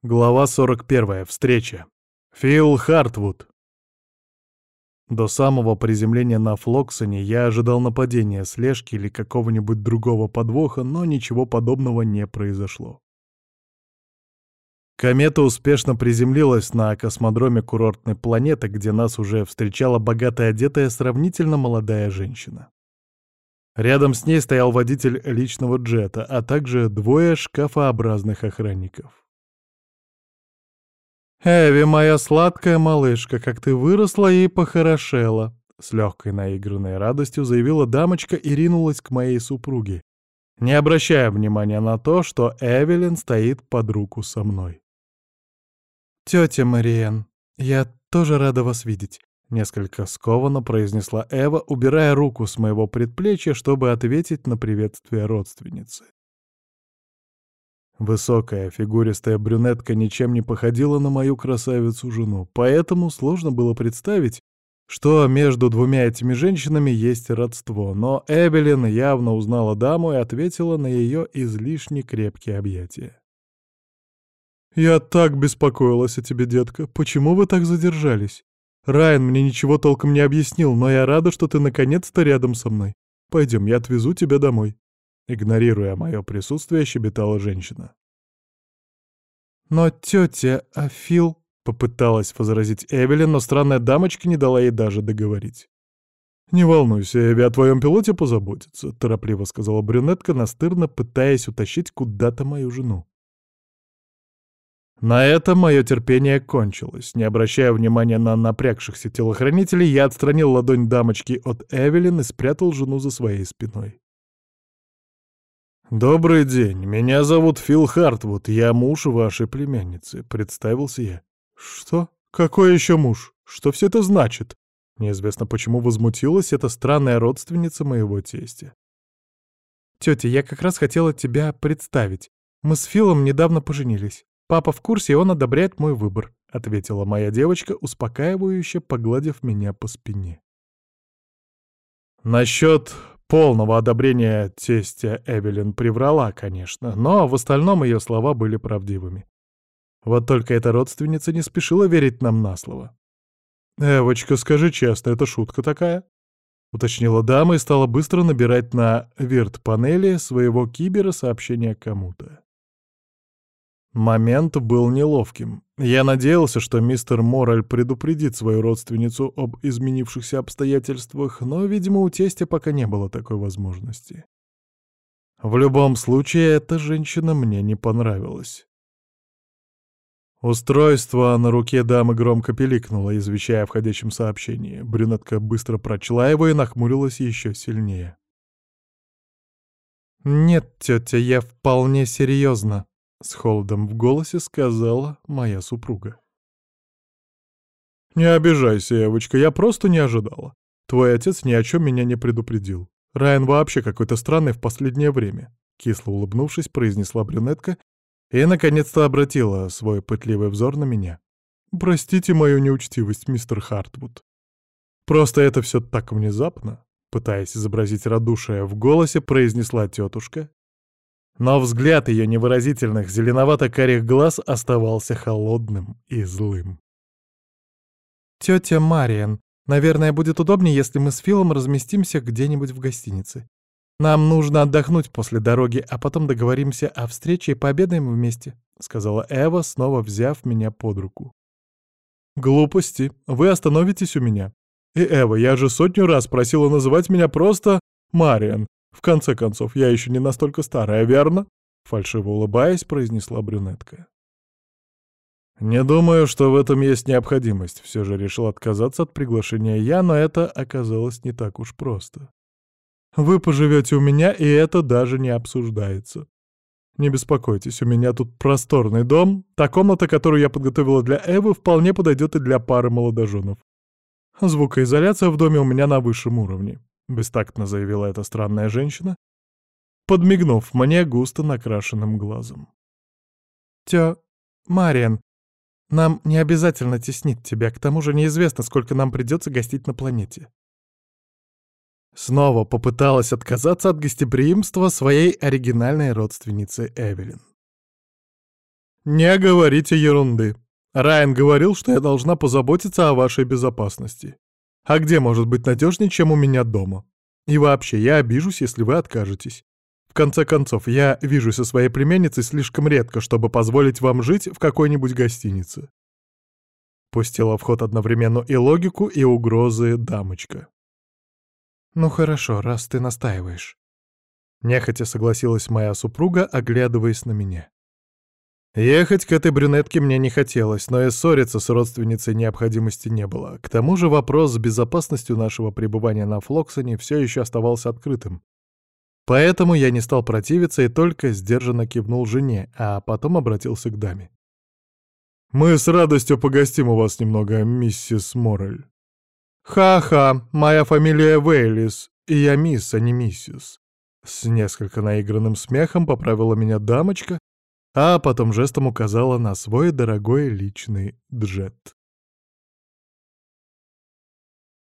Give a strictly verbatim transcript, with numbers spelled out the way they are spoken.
Глава сорок первая. Встреча. Фил Хартвуд. До самого приземления на Флоксоне я ожидал нападения, слежки или какого-нибудь другого подвоха, но ничего подобного не произошло. Комета успешно приземлилась на космодроме курортной планеты, где нас уже встречала богато одетая, сравнительно молодая женщина. Рядом с ней стоял водитель личного джета, а также двое шкафообразных охранников. «Эви, моя сладкая малышка, как ты выросла и похорошела!» С легкой наигранной радостью заявила дамочка и ринулась к моей супруге, не обращая внимания на то, что Эвелин стоит под руку со мной. «Тетя Мариен, я тоже рада вас видеть», — несколько скованно произнесла Эва, убирая руку с моего предплечья, чтобы ответить на приветствие родственницы. Высокая, фигуристая брюнетка ничем не походила на мою красавицу-жену, поэтому сложно было представить, что между двумя этими женщинами есть родство, но Эвелин явно узнала даму и ответила на ее излишне крепкие объятия. «Я так беспокоилась о тебе, детка. Почему вы так задержались? Райан мне ничего толком не объяснил, но я рада, что ты наконец-то рядом со мной. Пойдем, я отвезу тебя домой». Игнорируя мое присутствие, щебетала женщина. «Но тетя, а Фил...» — попыталась возразить Эвелин, но странная дамочка не дала ей даже договорить. «Не волнуйся, Эви, о твоем пилоте позаботится», — торопливо сказала брюнетка, настырно пытаясь утащить куда-то мою жену. На этом мое терпение кончилось. Не обращая внимания на напрягшихся телохранителей, я отстранил ладонь дамочки от Эвелин и спрятал жену за своей спиной. «Добрый день, меня зовут Фил Хартвуд, я муж вашей племянницы», — представился я. «Что? Какой еще муж? Что все это значит?» Неизвестно почему возмутилась эта странная родственница моего тестя. «Тетя, я как раз хотела тебя представить. Мы с Филом недавно поженились. Папа в курсе, и он одобряет мой выбор», — ответила моя девочка, успокаивающе погладив меня по спине. Насчет полного одобрения тестя Эвелин приврала, конечно, но в остальном ее слова были правдивыми. Вот только эта родственница не спешила верить нам на слово. «Эвочка, скажи честно, это шутка такая?» — уточнила дама и стала быстро набирать на вирт-панели своего кибера сообщение кому-то. Момент был неловким. Я надеялся, что мистер Мораль предупредит свою родственницу об изменившихся обстоятельствах, но, видимо, у тестя пока не было такой возможности. В любом случае, эта женщина мне не понравилась. Устройство на руке дамы громко пиликнуло, извещая о входящем сообщении. Брюнетка быстро прочла его и нахмурилась еще сильнее. «Нет, тетя, я вполне серьезно», — с холодом в голосе сказала моя супруга. «Не обижайся, Эвочка, я просто не ожидала. Твой отец ни о чем меня не предупредил. Райан вообще какой-то странный в последнее время», — кисло улыбнувшись, произнесла брюнетка и, наконец-то, обратила свой пытливый взор на меня. «Простите мою неучтивость, мистер Хартвуд. Просто это все так внезапно», — пытаясь изобразить радушие в голосе, произнесла тетушка. Но взгляд ее невыразительных зеленовато-карих глаз оставался холодным и злым. «Тетя Мариен, наверное, будет удобнее, если мы с Филом разместимся где-нибудь в гостинице. Нам нужно отдохнуть после дороги, а потом договоримся о встрече и пообедаем вместе», — сказала Эва, снова взяв меня под руку. «Глупости. Вы остановитесь у меня. И, Эва, я же сотню раз просила называть меня просто Мариен. В конце концов, я еще не настолько старая, верно?» Фальшиво улыбаясь, произнесла брюнетка. «Не думаю, что в этом есть необходимость», — все же решил отказаться от приглашения я, но это оказалось не так уж просто. «Вы поживете у меня, и это даже не обсуждается. Не беспокойтесь, у меня тут просторный дом, та комната, которую я подготовила для Эвы, вполне подойдет и для пары молодоженов. Звукоизоляция в доме у меня на высшем уровне», — бестактно заявила эта странная женщина, подмигнув мне густо накрашенным глазом. «Тё, Мариан, нам не обязательно теснить тебя, к тому же неизвестно, сколько нам придется гостить на планете». Снова попыталась отказаться от гостеприимства своей оригинальной родственницы Эвелин. «Не говорите ерунды. Райан говорил, что я должна позаботиться о вашей безопасности. А где может быть надежнее, чем у меня дома? И вообще, я обижусь, если вы откажетесь. В конце концов, я вижусь со своей племянницей слишком редко, чтобы позволить вам жить в какой-нибудь гостинице». Пустила в ход одновременно и логику, и угрозы дамочка. «Ну хорошо, раз ты настаиваешь». Нехотя согласилась моя супруга, оглядываясь на меня. Ехать к этой брюнетке мне не хотелось, но и ссориться с родственницей необходимости не было. К тому же вопрос с безопасностью нашего пребывания на Флоксоне все еще оставался открытым. Поэтому я не стал противиться и только сдержанно кивнул жене, а потом обратился к даме. «Мы с радостью погостим у вас немного, миссис Моррель». «Ха-ха, моя фамилия Вейлис, и я мисс, а не миссис». С несколько наигранным смехом поправила меня дамочка, а потом жестом указала на свой дорогой личный джет.